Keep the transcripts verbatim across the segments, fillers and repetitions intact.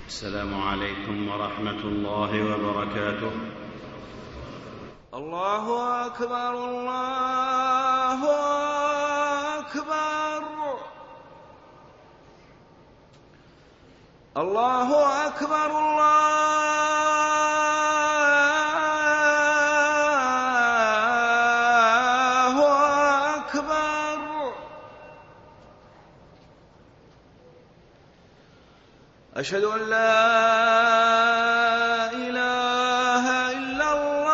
السلام عليكم ورحمة الله وبركاته. الله أكبر الله أكبر الله أكبر الله أكبر. أشهد أن لا إله إلا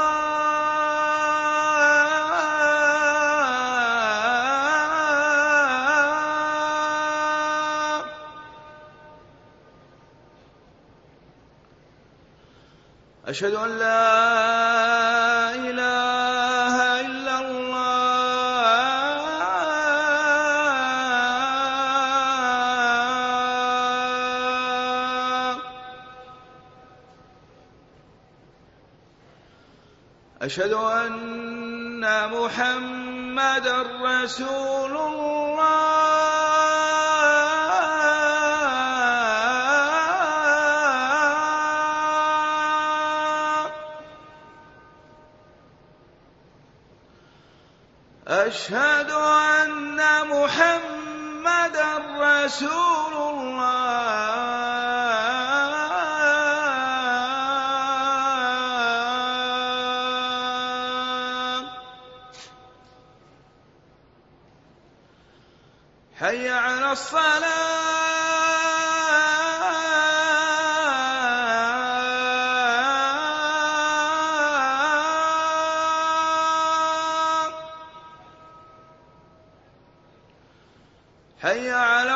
الله. أشهد أن لا إله إلا الله. أشهد أن محمدًا رسول الله. أشهد أن محمدًا رسول الله. حي على الصلاة. حي على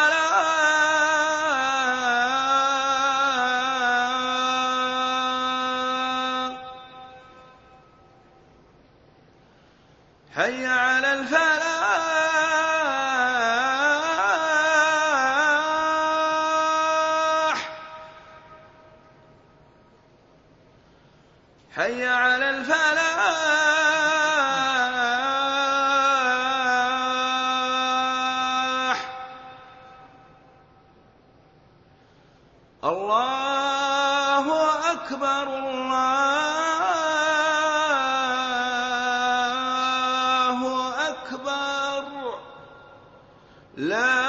الصلاة. حي على الفلاح. حي على الفلاح. الله أكبر الله أكبر. لا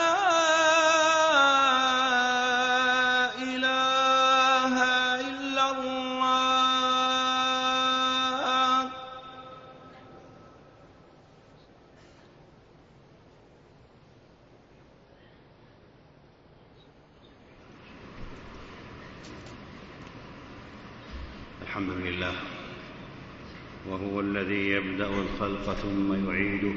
إله إلا الله. الحمد لله، وهو الذي يبدأ الخلق ثم يعيده،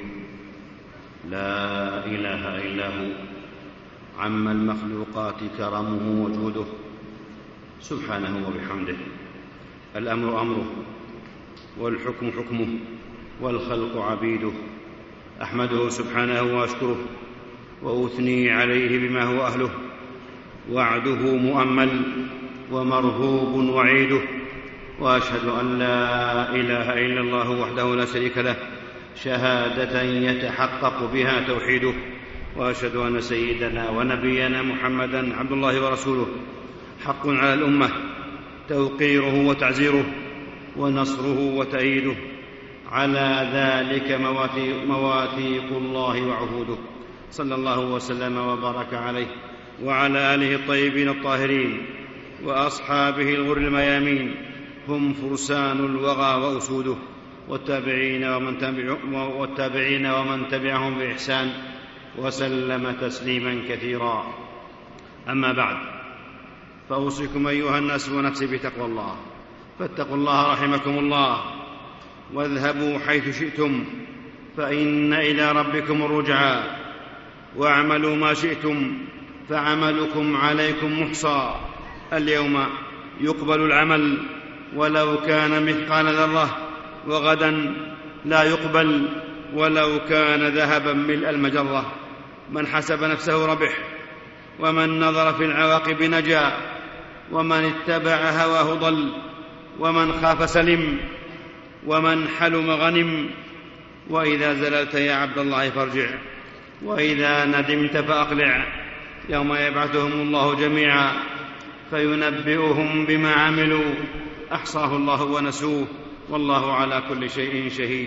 لا إله إلا هو، عم المخلوقات كرمه وجوده سبحانه وبحمده. الأمر أمره، والحكم حكمه، والخلق عبيده. أحمده سبحانه وأشكره، وأثني عليه بما هو أهله. وعده مؤمل، ومرهوب وعيده. وأشهد أن لا إله إلا الله وحده لا شريك له، شهادة يتحقق بها توحيده. وأشهد أن سيدنا ونبينا محمدًا عبد الله ورسوله، حق على الأمة توقيره وتعزيره، ونصره وتأييده. على ذلك مواثيق الله وعهوده، صلى الله وسلم وبارك عليه وعلى آله الطيبين الطاهرين وأصحابه الغر الميامين، هم فرسان الوغى وأسوده، والتابعين ومن, تبع والتابعين ومن تبعهم بإحسان، وسلم تسليما كثيرا. أما بعد، فأوصيكم أيها الناس ونفسي بتقوى الله. فاتقوا الله رحمكم الله، واذهبوا حيث شئتم، فإن إلى ربكم الرجعى. واعملوا ما شئتم، فعملكم عليكم محصى. اليوم يقبل العمل ولو كان مثقال ذرة، وغدا لا يقبل ولو كان ذهبا ملء المجرة. من حسب نفسه ربح، ومن نظر في العواقب نجا، ومن اتبع هواه ضل، ومن خاف سلم، ومن حلم غنم. وإذا زللت يا عبد الله فارجع، وإذا ندمت فأقلع. يوم يبعثهم الله جميعا فينبئهم بما عملوا أحصاه الله ونسوه والله على كل شيء شهيد.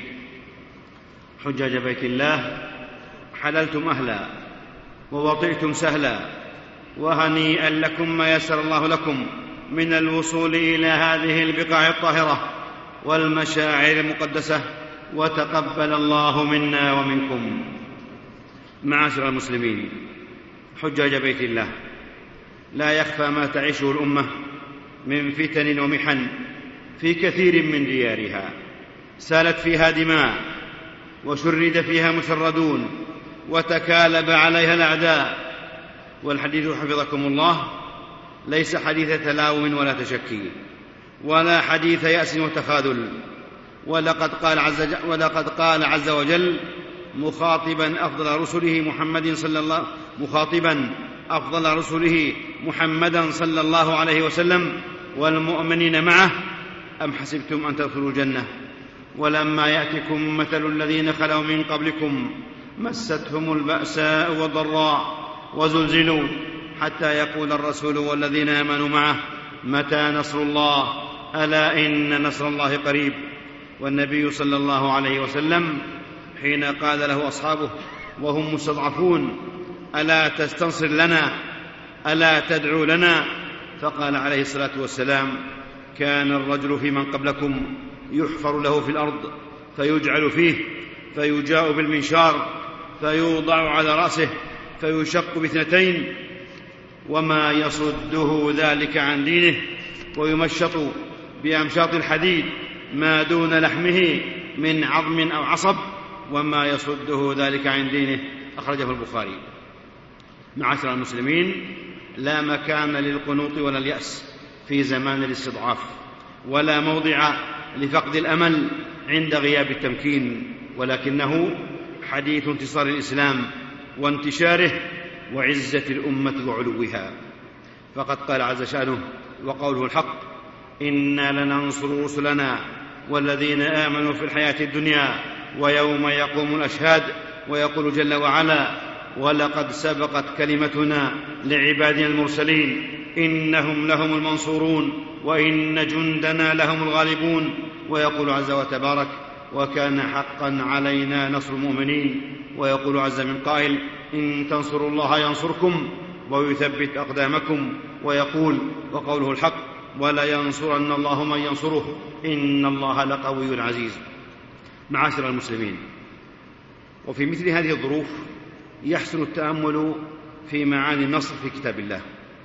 حجاج بيت الله، حللتم أهلا ووطئتم سهلا، وهنيئا لكم ما يسر الله لكم من الوصول إلى هذه البقاع الطاهرة والمشاعر المقدسة، وتقبل الله منا ومنكم. معاشر المسلمين، حجاج بيت الله، لا يخفى ما تعيشه الأمة من فتن ومحن في كثير من ديارها، سالت فيها دماء، وشرد فيها مشردون، وتكالب عليها الأعداء. والحديث حفظكم الله ليس حديث تلاوم ولا تشكي، ولا حديث يأس وتخاذل، ولقد قال عز, ولقد قال عز وجل مخاطبا أفضل رسله محمد صلى الله مخاطبا أفضل رسله محمدا صلى الله عليه وسلم والمؤمنين معه: أم حسبتم أن تدخلوا الجنة ولما يأتكم مثل الذين خلوا من قبلكم مستهم البأساء والضراء وزلزلوا حتى يقول الرسول والذين آمنوا معه متى نصر الله ألا إن نصر الله قريب. والنبي صلى الله عليه وسلم حين قال له أصحابه وهم مستضعفون: ألا تستنصر لنا ألا تدعو لنا؟ فقال عليه الصلاة والسلام: كان الرجل في من قبلكم يحفر له في الأرض فيجعل فيه فيجاء بالمنشار فيوضع على رأسه فيشق باثنتين وما يصده ذلك عن دينه، ويمشط بأمشاط الحديد ما دون لحمه من عظم أو عصب وما يصده ذلك عن دينه. أخرجه البخاري. معاشر المسلمين، لا مكان للقنوط ولا اليأس في زمان الاستضعاف، ولا موضع لفقد الأمل عند غياب التمكين، ولكنه حديث انتصار الإسلام وانتشاره وعزة الأمة وعلوها. فقد قال عز شأنه وقوله الحق: إنا لننصر رسلنا والذين آمنوا في الحياة الدنيا ويوم يقوم الأشهاد. ويقول جل وعلا: ولقد سبقت كلمتنا لعبادنا المرسلين إنهم لهم المنصورون وإن جندنا لهم الغالبون. ويقول عز وتبارك: وكان حقا علينا نصر المؤمنين. ويقول عز من قائل: إن تنصروا الله ينصركم ويثبت أقدامكم. ويقول وقوله الحق: ولا ينصرن الله من ينصره إن الله لقوي عزيز. معاشر المسلمين، وفي مثل هذه الظروف يحسن التأمل في معاني النصر في كتاب الله،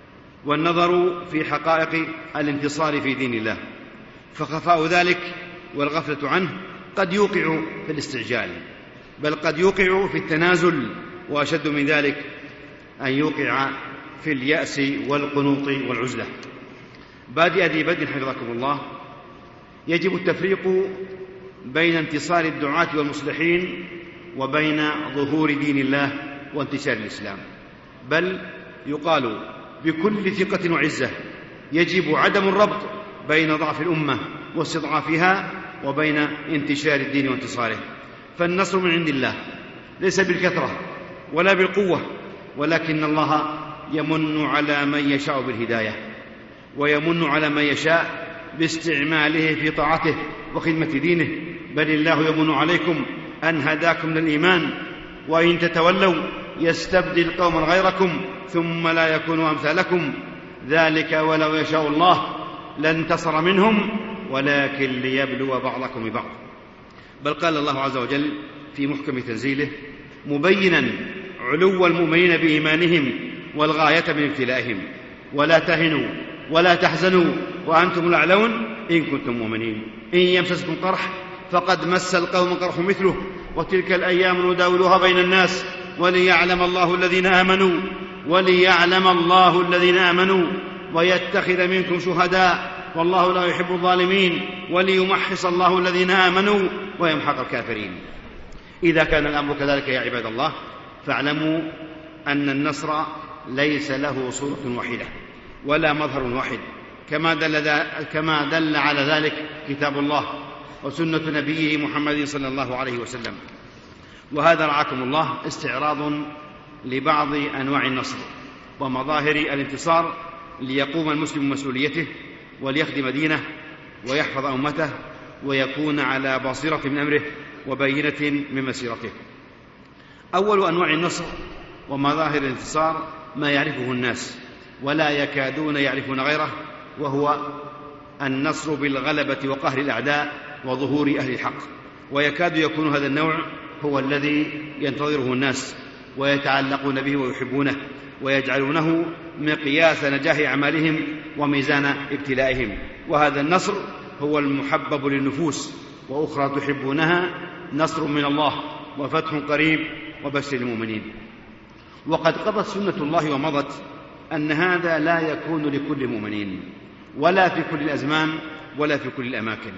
والنظر في حقائق الانتصار في دين الله، فخفاء ذلك والغفلة عنه قد يوقع في الاستعجال، بل قد يوقع في التنازل، وأشد من ذلك أن يوقع في اليأس والقنوط والعزلة. بادئ ذي بدء حفظكم الله، يجب التفريق بين انتصار الدعاة والمصلحين وبين ظهور دين الله وانتشار الإسلام، بل يقال بكل ثقة وعزة يجب عدم الربط بين ضعف الأمة واستضعافها وبين انتشار الدين وانتصاره. فالنصر من عند الله ليس بالكثرة ولا بالقوة، ولكن الله يمن على من يشاء بالهداية، ويمن على من يشاء باستعماله في طاعته وخدمة دينه. بل الله يمن عليكم أن هداكم للإيمان، وإن تتولوا يستبدل قوما غيركم ثم لا يكونوا أمثالكم، ذلك ولو يشاء الله لانتصر منهم ولكن ليبلو بعضكم ببعض. بل قال الله عز وجل في محكم تنزيله مبينا علو المؤمنين بإيمانهم والغاية من ابتلائهم: ولا تهنوا ولا تحزنوا وأنتم الأعلون إن كنتم مؤمنين. إن يمسسكم قرح فقد مس القوم قرح مثله وتلك الأيام نداولها بين الناس وليعلم الله الذين آمنوا وليعلم الله الذين آمنوا ويتخذ منكم شهداء والله لا يحب الظالمين وليمحص الله الذين آمنوا ويمحق الكافرين. إذا كان الأمر كذلك يا عباد الله، فاعلموا أن النصر ليس له صورة واحدة ولا مظهر واحد، كما دل, كما دل على ذلك كتاب الله وسنة نبيه محمد صلى الله عليه وسلم. وهذا رعاكم الله استعراض لبعض أنواع النصر ومظاهر الانتصار ليقوم المسلم بمسؤوليته وليخدم دينه ويحفظ أمته ويكون على بصيرة من أمره وبينة من مسيرته. أول أنواع النصر ومظاهر الانتصار ما يعرفه الناس ولا يكادون يعرفون غيره، وهو النصر بالغلبة وقهر الأعداء وظهور أهل الحق، ويكاد يكون هذا النوع هو الذي ينتظره الناس ويتعلقون به ويحبونه ويجعلونه مقياس نجاح أعمالهم وميزان ابتلائهم. وهذا النصر هو المحبب للنفوس، وأخرى تحبونها نصر من الله وفتح قريب وبشر المؤمنين. وقد قضت سنة الله ومضت أن هذا لا يكون لكل المؤمنين ولا في كل الأزمان ولا في كل الأماكن.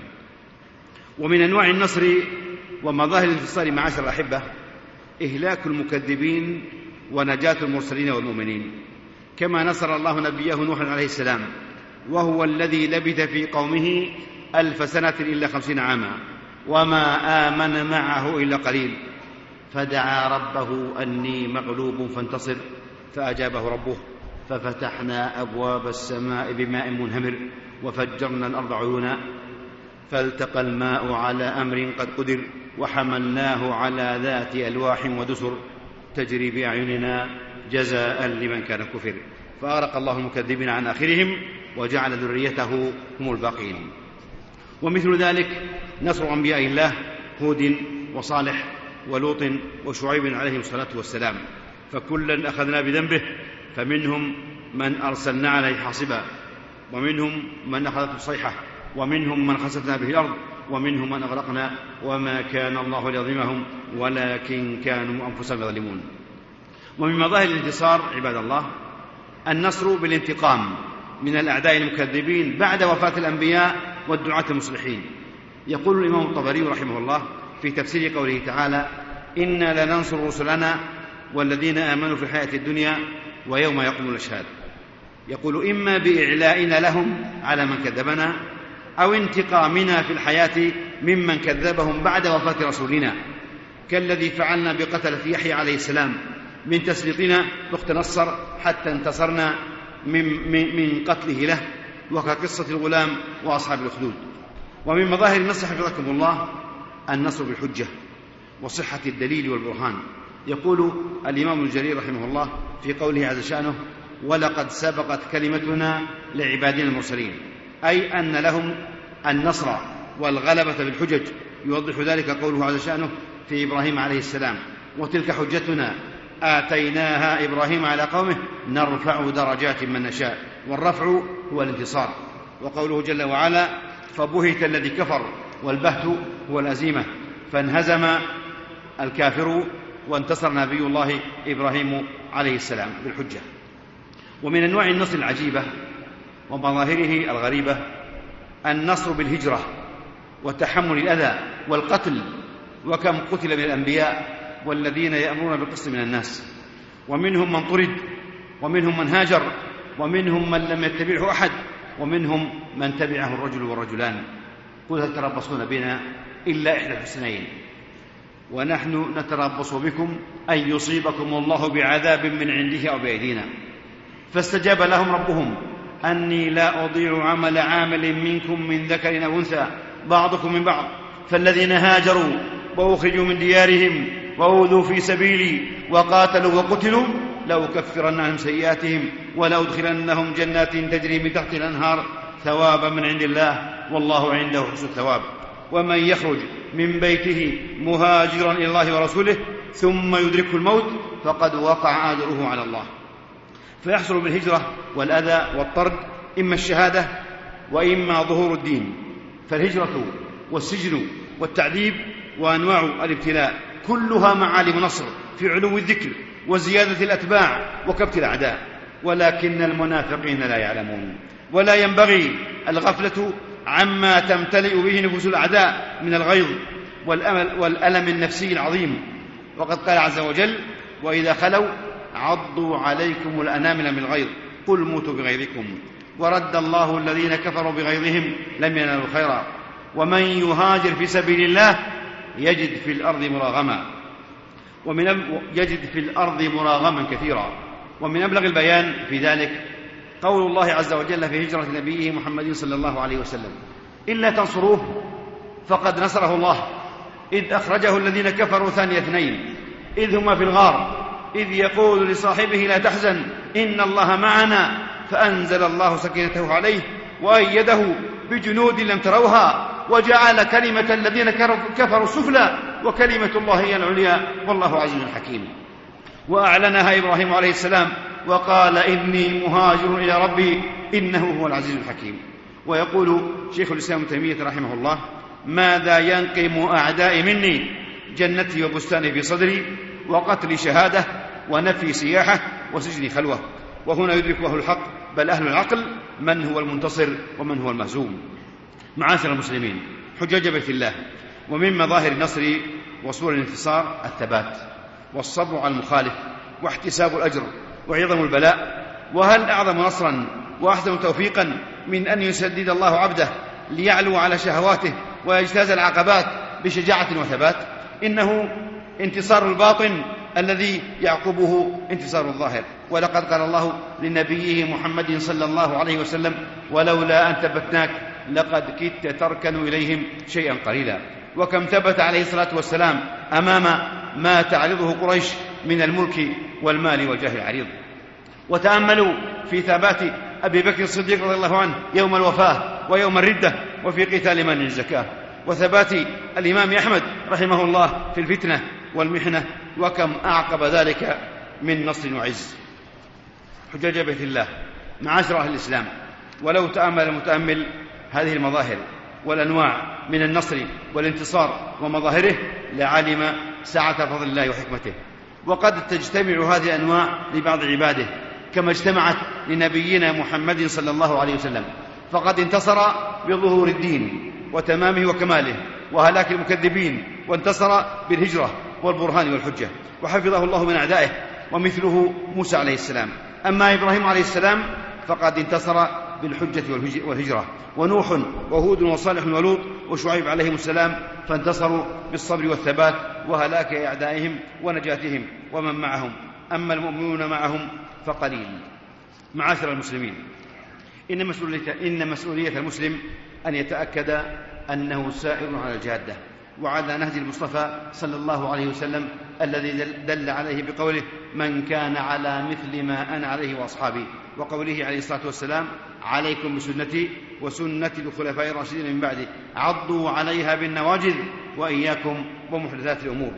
ومن أنواع النصر ومظاهر الانتصار معاشر الأحبة إهلاك المكذبين ونجاة المرسلين والمؤمنين، كما نصر الله نبيه نوح عليه السلام وهو الذي لبث في قومه ألف سنة إلا خمسين عاما وما آمن معه إلا قليل، فدعا ربه أني مغلوب فانتصر فأجابه ربه ففتحنا أبواب السماء بماء منهمر وفجرنا الأرض عيونا فالتقى الماء على أمر قد قدر وحملناه على ذات ألواح ودسر تجري بأعيننا جزاء لمن كان كفر، فأغرق الله المكذبين عن آخرهم وجعل ذريته هم الباقين. ومثل ذلك نصر أنبياء الله هود وصالح ولوط وشعيب عليهم الصلاة والسلام، فكلا أخذنا بذنبه، فمنهم من أرسلنا عليه حاصبا، ومنهم من أخذته الصيحة، ومنهم من خسفنا به الأرض، ومنهم من أغرقنا وما كان الله ليظلمهم ولكن كانوا أنفسهم يظلمون. ومن مظاهر الانتصار عباد الله النصر بالانتقام من الأعداء المكذبين بعد وفاة الأنبياء والدعاة المصلحين. يقول الإمام الطبري رحمه الله في تفسير قوله تعالى: إنا لننصر رسلنا والذين آمنوا في الحياة الدنيا ويوم يقوم الأشهاد. يقول: إما بإعلائنا لهم على من كذبنا أو انتقامنا في الحياة ممن كذبهم بعد وفاة رسولنا، كالذي فعلنا بقتلة يحيى عليه السلام من تسليطنا أخت نصر حتى انتصرنا من, من, من قتله له، وكقصة الغلام وأصحاب الأخدود. ومن مظاهر النصر حفظكم الله النصر بالحجة وصحة الدليل والبرهان. يقول الإمام ابن جرير رحمه الله في قوله عز شأنه: ولقد سبقت كلمتنا لعبادنا المرسلين، أي أن لهم النصر والغلبة بالحجج. يوضح ذلك قوله عز شأنه في إبراهيم عليه السلام: وتلك حجتنا آتيناها إبراهيم على قومه نرفع درجات من نشاء، والرفع هو الانتصار. وقوله جل وعلا: فبهت الذي كفر، والبهت هو الأزيمة، فانهزم الكافر وانتصر نبي الله إبراهيم عليه السلام بالحجة. ومن أنواع النصر العجيبة ومظاهره الغريبة النصر بالهجرة وتحمل الأذى والقتل، وكم قتل من الأنبياء والذين يأمرون بالقسط من الناس، ومنهم من طرد، ومنهم من هاجر، ومنهم من لم يتبعه أحد، ومنهم من تبعه الرجل والرجلان. قل هل تربصون بنا إلا إحدى الحسنيين ونحن نتربص بكم أن يصيبكم الله بعذاب من عنده أو بأيدينا. فاستجاب لهم ربهم أني لا أضيع عمل عامل منكم من ذكر أو أنثى بعضكم من بعض، فالذين هاجروا وأخرجوا من ديارهم وأوذوا في سبيلي وقاتلوا وقتلوا لأكفرن عنهم سيئاتهم ولأدخلنهم جنات تجري من تحت الأنهار ثوابا من عند الله والله عنده حسن الثواب. ومن يخرج من بيته مهاجرا إلى الله ورسوله ثم يدركه الموت فقد وقع أجره على الله. فيحصل بالهجرة والأذى والطرد إما الشهادة وإما ظهور الدين. فالهجرة والسجن والتعذيب وأنواع الابتلاء كلها معالم نصر في علو الذكر وزيادة الأتباع وكبت الأعداء، ولكن المنافقين لا يعلمون. ولا ينبغي الغفلة عما تمتلئ به نفوس الأعداء من الغيظ والألم النفسي العظيم. وقد قال عز وجل: وإذا خلوا عضوا عليكم الأنامل من الغيظ قل موتوا بغيظكم ورد الله الذين كفروا بغيظهم لم ينالوا خيرا ومن يهاجر في سبيل الله يجد في الأرض مراغما ومن يجد في الأرض مراغما كثيرا. ومن أبلغ البيان في ذلك قول الله عز وجل في هجرة نبيه محمد صلى الله عليه وسلم: إلا تنصروه فقد نصره الله إذ أخرجه الذين كفروا ثاني اثنين إذ هما في الغار إذ يقول لصاحبه لا تحزن إن الله معنا فأنزل الله سكينته عليه وأيده بجنود لم تروها وجعل كلمة الذين كفروا السفلى وكلمة الله هي العليا والله عزيز حكيم. وأعلنها إبراهيم عليه السلام وقال إني مهاجر إلى ربي إنه هو العزيز الحكيم. ويقول شيخ الإسلام ابن تيمية رحمه الله: ماذا ينقم أعدائي مني؟ جنتي وبستاني في صدري وقتلي شهادة ونفي سياحة وسجني خلوة. وهنا يدرك أهل الحق بل أهل العقل من هو المنتصر ومن هو المهزوم. معاشر المسلمين، حجاج بيت الله، ومن مظاهر النصر وصور الانتصار الثبات والصبر على المخالف واحتساب الأجر وعظم البلاء. وهل أعظم نصرا وأحسن توفيقا من أن يسدد الله عبده ليعلو على شهواته ويجتاز العقبات بشجاعة وثبات؟ إنه انتصار الباطن الذي يعقبه انتصار الظاهر. ولقد قال الله لنبيه محمد صلى الله عليه وسلم: ولولا أن ثبتناك لقد كدت تركن إليهم شيئا قليلا. وكم ثبت عليه الصلاة والسلام أمام ما تعرضه قريش من الملك والمال والجاه العريض. وتأملوا في ثبات أبي بكر الصديق رضي الله عنه يوم الوفاة ويوم الردة وفي قتال مانع الزكاة، وثبات الإمام أحمد رحمه الله في الفتنة والمحنة، وكم أعقب ذلك من نصر وعز. حجاج بيت الله، معاشر أهل الإسلام، ولو تأمل المتأمل هذه المظاهر والأنواع من النصر والانتصار ومظاهره لعلم سعة فضل الله وحكمته. وقد تجتمع هذه الأنواع لبعض عباده كما اجتمعت لنبينا محمد صلى الله عليه وسلم، فقد انتصر بظهور الدين وتمامه وكماله وهلاك المكذبين، وانتصر بالهجرة والبرهان والحجة، وحفظه الله من أعدائه، ومثله موسى عليه السلام. أما إبراهيم عليه السلام فقد انتصر بالحجة والهجرة، ونوح وهود وصالح ولوط وشعيب عليهم السلام فانتصروا بالصبر والثبات وهلاك أعدائهم ونجاتهم ومن معهم. أما المؤمنون معهم فقليل. معاشر المسلمين، إن مسؤولية, إن مسؤولية المسلم أن يتأكد أنه سائر على الجادة وعلى نهج المصطفى صلى الله عليه وسلم الذي دل عليه بقوله: من كان على مثل ما أنا عليه وأصحابي، وقوله عليه الصلاة والسلام: عليكم بسنتي وسنة الخلفاء الراشدين من بعدي عضوا عليها بالنواجذ وإياكم ومحدثات الأمور.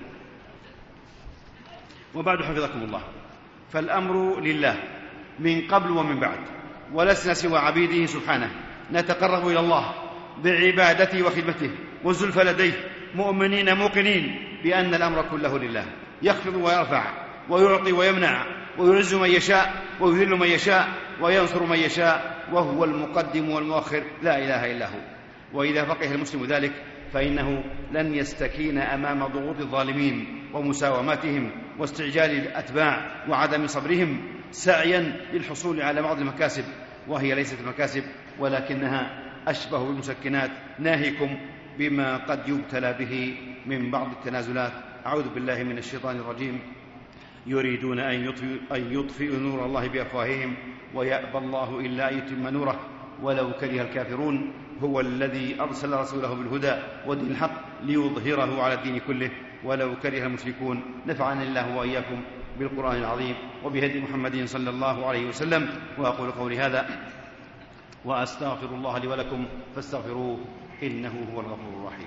وبعد، حفظكم الله، فالأمر لله من قبل ومن بعد، ولسنا سوى عبيده سبحانه، نتقرب إلى الله بعبادته وخدمته والزلفى لديه، مؤمنين موقنين بأن الأمر كله لله، يخفض ويرفع ويعطي ويمنع ويعز من يشاء ويذل من يشاء وينصر من يشاء، وهو المقدم والمؤخر لا إله إلا هو. وإذا فقه المسلم ذلك فإنه لن يستكين أمام ضغوط الظالمين ومساوماتهم واستعجال الأتباع وعدم صبرهم سعيا للحصول على بعض المكاسب، وهي ليست مكاسب ولكنها أشبه بالمسكنات، ناهيكم بما قد يبتلى به من بعض التنازلات. أعوذ بالله من الشيطان الرجيم. يريدون أن يطفئوا, أن يطفئوا نور الله بأفواههم ويأبى الله إلا أن يتم نوره ولو كره الكافرون. هو الذي أرسل رسوله بالهدى ودين الحق ليظهره على الدين كله ولو كره المشركون. نفعني الله وإياكم بالقرآن العظيم وبهدي محمد صلى الله عليه وسلم. وأقول قولي هذا وأستغفر الله لي ولكم فاستغفروه إنه هو الغفور الرحيم.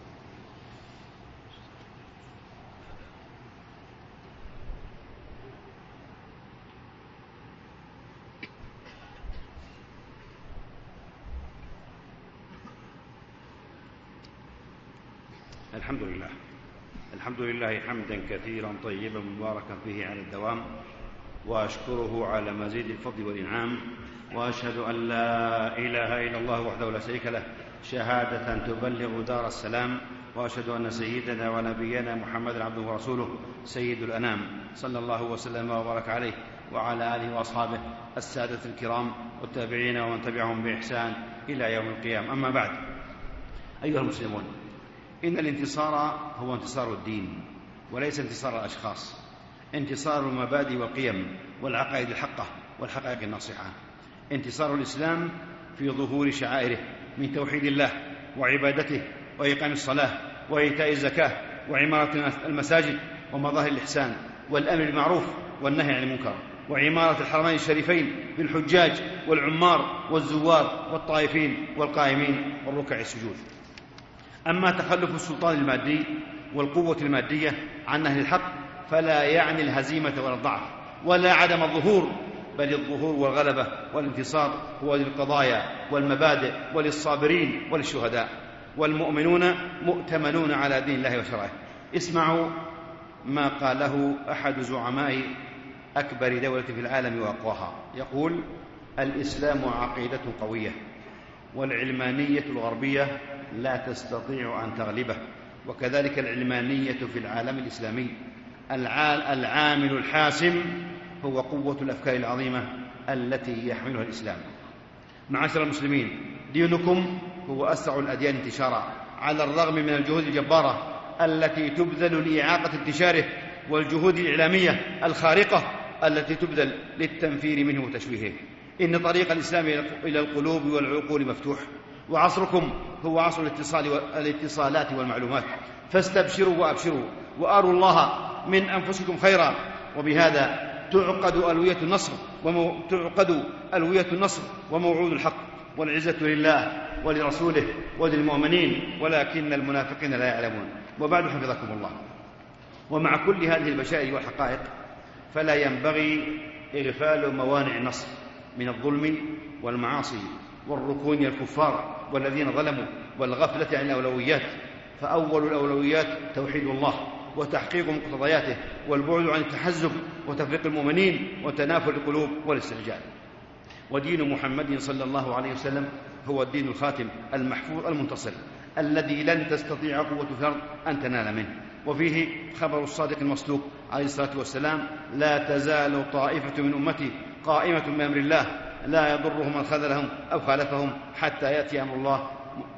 الحمد لله الحمد لله حمدا كثيرا طيبا مباركا فيه على الدوام، وأشكره على مزيد الفضل والإنعام، وأشهد أن لا إله إلا الله وحده لا شريك له شهادة تبلغ دار السلام، وأشهد أن سيدنا ونبينا محمد عبده ورسوله سيد الأنام صلى الله وسلم وبارك عليه وعلى آله وأصحابه السادة الكرام والتابعين ومن تبعهم بإحسان إلى يوم القيامة. أما بعد، أيها المسلمون، إن الانتصار هو انتصار الدين وليس انتصار الأشخاص، انتصار المبادئ والقيم والعقائد الحقة والحقائق الناصحة. انتصار الإسلام في ظهور شعائره من توحيد الله وعبادته وإقام الصلاة وإيتاء الزكاة وعمارة المساجد ومظاهر الإحسان والأمر بالمعروف والنهي عن المنكر وعمارة الحرمين الشريفين بالحجاج والعمار والزوار والطائفين والقائمين والركع السجود. أما تخلف السلطان المادي والقوة المادية عن أهل الحق فلا يعني الهزيمة ولا الضعف ولا عدم الظهور، بل الظهور والغلبة والانتصار هو للقضايا والمبادئ وللصابرين وللشهداء، والمؤمنون مؤتمنون على دين الله وشرعه. اسمعوا ما قاله أحد زعماء أكبر دولة في العالم وأقواها، يقول: الإسلام عقيدة قوية، والعلمانية الغربية لا تستطيع أن تغلبه، وكذلك العلمانية في العالم الإسلامي. العامل الحاسم هو قوة الأفكار العظيمة التي يحملها الإسلام. معاشر المسلمين، دينكم هو أسرع الأديان انتشارا، على الرغم من الجهود الجبارة التي تبذل لإعاقة انتشاره والجهود الإعلامية الخارقة التي تبذل للتنفير منه وتشويهه. إن طريق الإسلام إلى القلوب والعقول مفتوح، وعصركم هو عصر الاتصال والاتصالات والمعلومات، فاستبشروا وأبشروا وأروا الله من أنفسكم خيرا، وبهذا تعقد ألوية النصر ومو... تعقد ألوية النصر وموعود الحق، والعزة لله ولرسوله وللمؤمنين، ولكن المنافقين لا يعلمون. وبعد، حفظكم الله، ومع كل هذه البشائر والحقائق فلا ينبغي إغفال موانع النصر من الظلم والمعاصي والركون إلى الكفار والذين ظلموا والغفلة عن الأولويات. فأول الأولويات توحيد الله وتحقيق مقتضياته، والبعد عن التحزب وتفريق المؤمنين وتنافر القلوب والاستعجال. ودين محمد صلى الله عليه وسلم هو الدين الخاتم المحفوظ المنتصر الذي لن تستطيع قوة الأرض أن تنال منه. وفيه خبر الصادق المصدوق عليه الصلاة والسلام: لا تزال طائفة من أمتي قائمة بأمر الله لا يضرهم من خذلهم أو خالفهم حتى يأتي أمر الله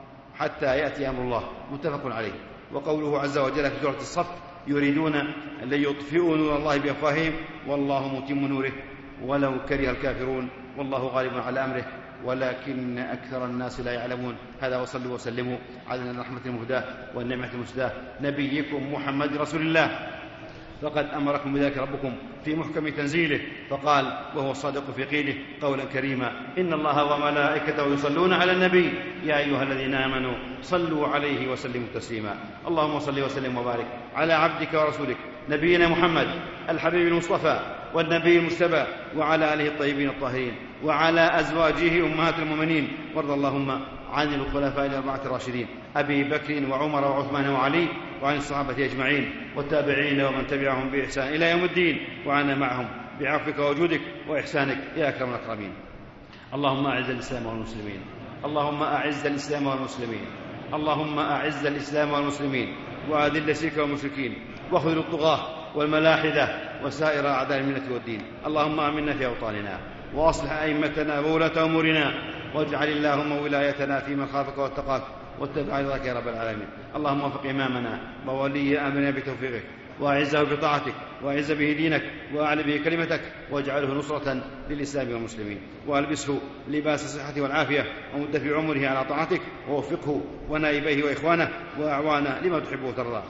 حتى يأتي أمر الله متفق عليه. وقوله عز وجل في سورة الصف: يريدون أن ليطفئوا نور الله بأفواههم والله متم نوره ولو كره الكافرون والله غالب على أمره ولكن أكثر الناس لا يعلمون. هذا، وصلوا وسلموا على الرحمة المهداة والنعمة المسداة نبيكم محمد رسول الله، فقد أمركم بذلك ربكم في محكم تنزيله، فقال وهو الصادق في قيله قولا كريما: إن الله وملائكته يصلون على النبي يا أيها الذين آمنوا صلوا عليه وسلموا تسليما. اللهم صل وسلم وبارك على عبدك ورسولك نبينا محمد الحبيب المصطفى والنبي المجتبى، وعلى آله الطيبين الطاهرين، وعلى أزواجه أمهات المؤمنين. وارض اللهم عن الخلفاء الأربعة الراشدين أبي بكر وعمر وعثمان وعلي، وعن الصحابة أجمعين والتابعين ومن تبعهم بإحسان إلى يوم الدين، وعنا معهم بعفوك وجودك وإحسانك يا أكرم الأكرمين. اللهم أعز الإسلام والمسلمين، اللهم أعز الإسلام والمسلمين، اللهم أعز الإسلام والمسلمين، وأذل الشرك والمشركين، واخذل الطغاة والملاحدة وسائر أعداء الملة والدين. اللهم آمنا في أوطاننا، وأصلح أئمتنا وولاة أمورنا، واجعل اللهم ولايتنا في من خافك واتقاك واتبع رضاك يا رب العالمين. اللهم وفق إمامنا وولي أمرنا بتوفيقك، وأعزه بطاعتك، وأعز به دينك، وأعل به كلمتك، واجعله نصرة للإسلام والمسلمين، وألبسه لباس الصحة والعافية، ومد في عمره على طاعتك، ووفقه ونائبيه وإخوانه وأعوانه لما تحب وترضى،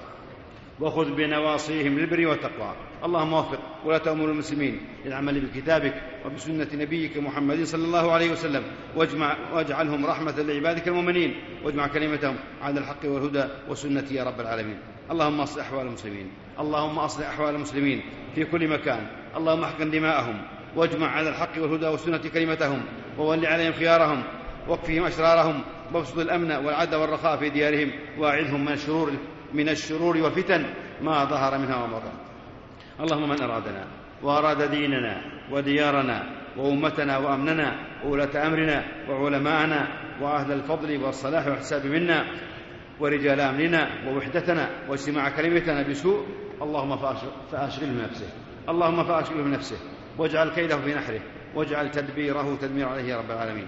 وخذ بنواصيهم للبر والتقوى. اللهم وفق ولاة أمور المسلمين للعمل بكتابك وبسنة نبيك محمد صلى الله عليه وسلم، واجمع واجعلهم رحمة لعبادك المؤمنين، واجمع كلمتهم على الحق والهدى والسنة يا رب العالمين. اللهم أصلح أحوال المسلمين، اللهم أصلح أحوال المسلمين في كل مكان. اللهم احقن دماءهم، واجمع على الحق والهدى والسنة كلمتهم، وول عليهم خيارهم، واكفهم أشرارهم، وابسط الأمن والعدل والرخاء في ديارهم، واعذهم من الشرور من الشرور والفتن ما ظهر منها وما بطن. اللهم من أرادنا وأراد ديننا وديارنا وأمتنا وأمننا وولاة أمرنا وعلماءنا وأهل الفضل والصلاح والحساب منا ورجال أمننا ووحدتنا واجتماع كلمتنا بسوء، اللهم فأشغله من نفسه، اللهم فأشغله من نفسه، واجعل كيده في نحره، واجعل تدبيره تدمير عليه يا رب العالمين.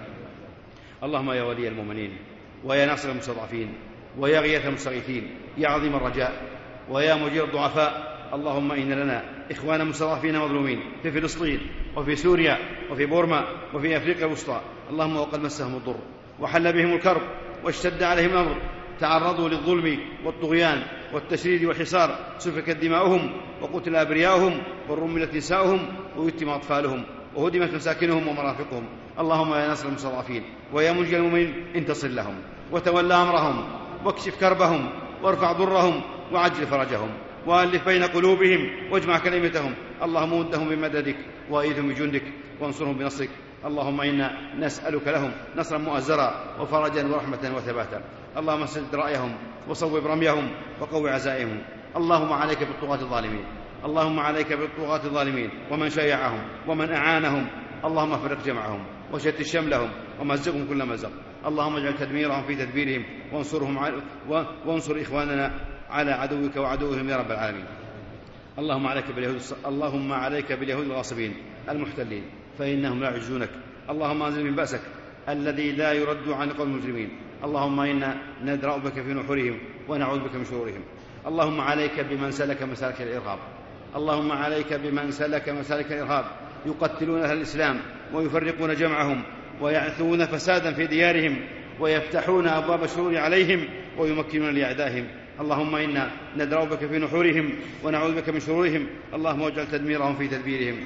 اللهم يا ولي المؤمنين، ويا ناصر المستضعفين، ويا غياث المستغيثين، يا عظيم الرجاء، ويا مجير الضعفاء، اللهم إن لنا إخوانا مستضعفين مظلومين في فلسطين وفي سوريا وفي بورما وفي أفريقيا الوسطى. اللهم وقد مسهم الضر وحل بهم الكرب واشتد عليهم الأمر، تعرضوا للظلم والطغيان والتشريد والحصار، سفكت دماؤهم وقتل أبرياؤهم ورملت نساؤهم ويتم أطفالهم وهدمت مساكنهم ومرافقهم. اللهم يا ناصر المستضعفين ويا منجي المؤمنين انتصر لهم وتولى أمرهم واكشف كربهم وارفع ضرهم وعجل فرجهم وألف بين قلوبهم واجمع كلمتهم. اللهم مدهم بمددك وأيدهم بجندك وانصرهم بنصرك. اللهم إنا نسألك لهم نصرا مؤزرا وفرجا ورحمة وثباتا. اللهم سدد رأيهم وصوب رميهم وقوي عزائهم. اللهم عليك بالطغاة الظالمين، اللهم عليك بالطغاة الظالمين ومن شيعهم ومن أعانهم. اللهم فرق جمعهم وشتت شملهم ومزقهم كل مزق. اللهم اجعل تدميرهم في تدبيرهم وانصرهم على وانصر إخواننا على عدوك وعدوهم يا رب العالمين. اللهم عليك باليهود اللهم عليك باليهود الغاصبين المحتلين فإنهم لا يعجزونك. اللهم أنزل من بأسك الذي لا يرد عن قوم المجرمين. اللهم إنا ندرأ بك في نحورهم ونعوذ بك من شرورهم. اللهم عليك بمن سلك مسالك الإرهاب، اللهم عليك بمن سلك مسالك الإرهاب، يقتلون أهل الإسلام ويفرقون جمعهم ويعثون فسادا في ديارهم ويفتحون أبواب الشرور عليهم ويمكنون لأعدائهم. اللهم إنا ندرأ بك في نحورهم ونعوذ بك من شرورهم. اللهم اجعل تدميرهم في تدبيرهم.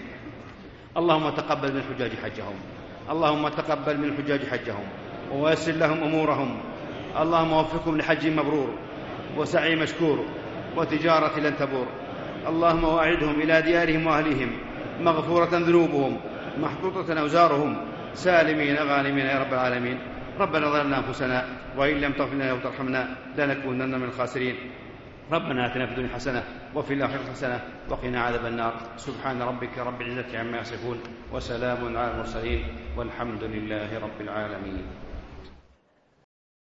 اللهم تقبل من الحجاج حجهم، اللهم تقبل من الحجاج حجهم ويسر لهم أمورهم. اللهم وفقهم لحج مبرور وسعي مشكور وتجارة لن تبور. اللهم وأعدهم إلى ديارهم وأهليهم مغفورة ذنوبهم محطوطة أوزارهم سالمين غانمين يا رب العالمين. ربنا ظلمنا أنفسنا وإن لم تغفر لنا وترحمنا لنكونن من الخاسرين. ربنا آتنا في الدنيا حسنة وفي الآخرة حسنة وقنا عذاب النار. سبحان ربك رب العزة عما يصفون وسلام على المرسلين والحمد لله رب العالمين.